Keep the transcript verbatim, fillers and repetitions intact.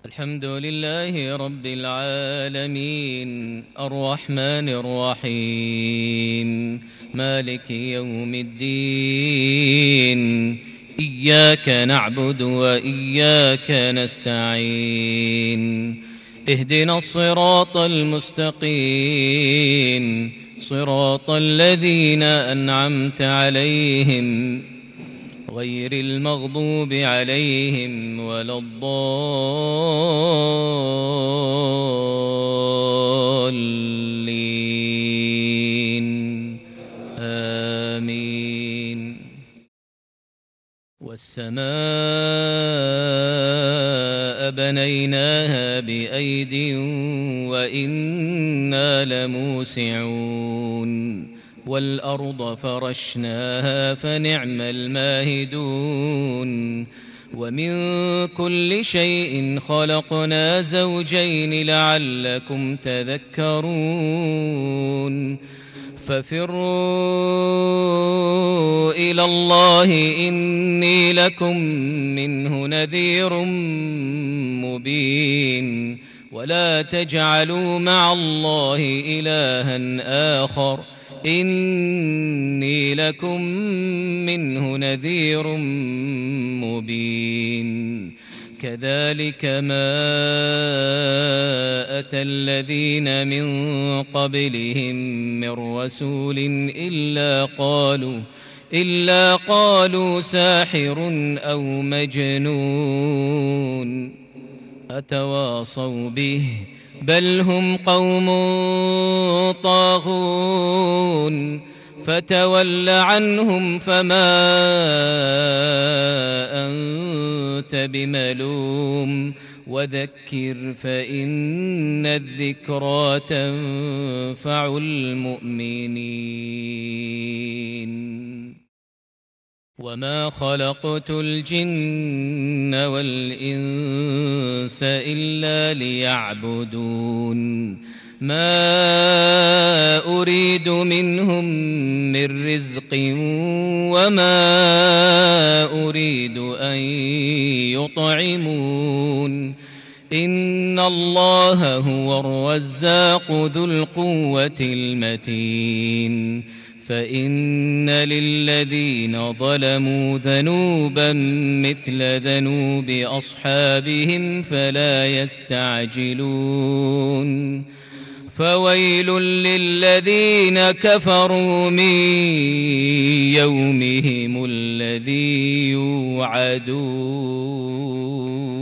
الحمد لله رب العالمين الرحمن الرحيم مالك يوم الدين إياك نعبد وإياك نستعين اهدنا الصراط المستقيم صراط الذين أنعمت عليهم غير المغضوب عليهم ولا الضالين آمين. والسماء بنيناها بأيد وإنا لموسعون والأرض فرشناها فنعم الماهدون ومن كل شيء خلقنا زوجين لعلكم تذكرون ففروا إلى الله إني لكم منه نذير مبين ولا تجعلوا مع الله إلها آخر إني لكم منه نذير مبين كذلك ما أتى الذين من قبلهم من رسول إلا قالوا إلا قالوا ساحر أو مجنون أتواصوا به بل هم قوم طاغون فتول عنهم فما أنت بملوم وذكر فإن الذكرى تنفع المؤمنين وما خلقت الجن والإنس إلا ليعبدون ما أريد منهم من رزق وما أريد أن يطعمون إن الله هو الرزاق ذو القوة المتين فإن للذين ظلموا ذنوبا مثل ذنوب أصحابهم فلا يستعجلون فويل للذين كفروا من يومهم الذي يوعدون.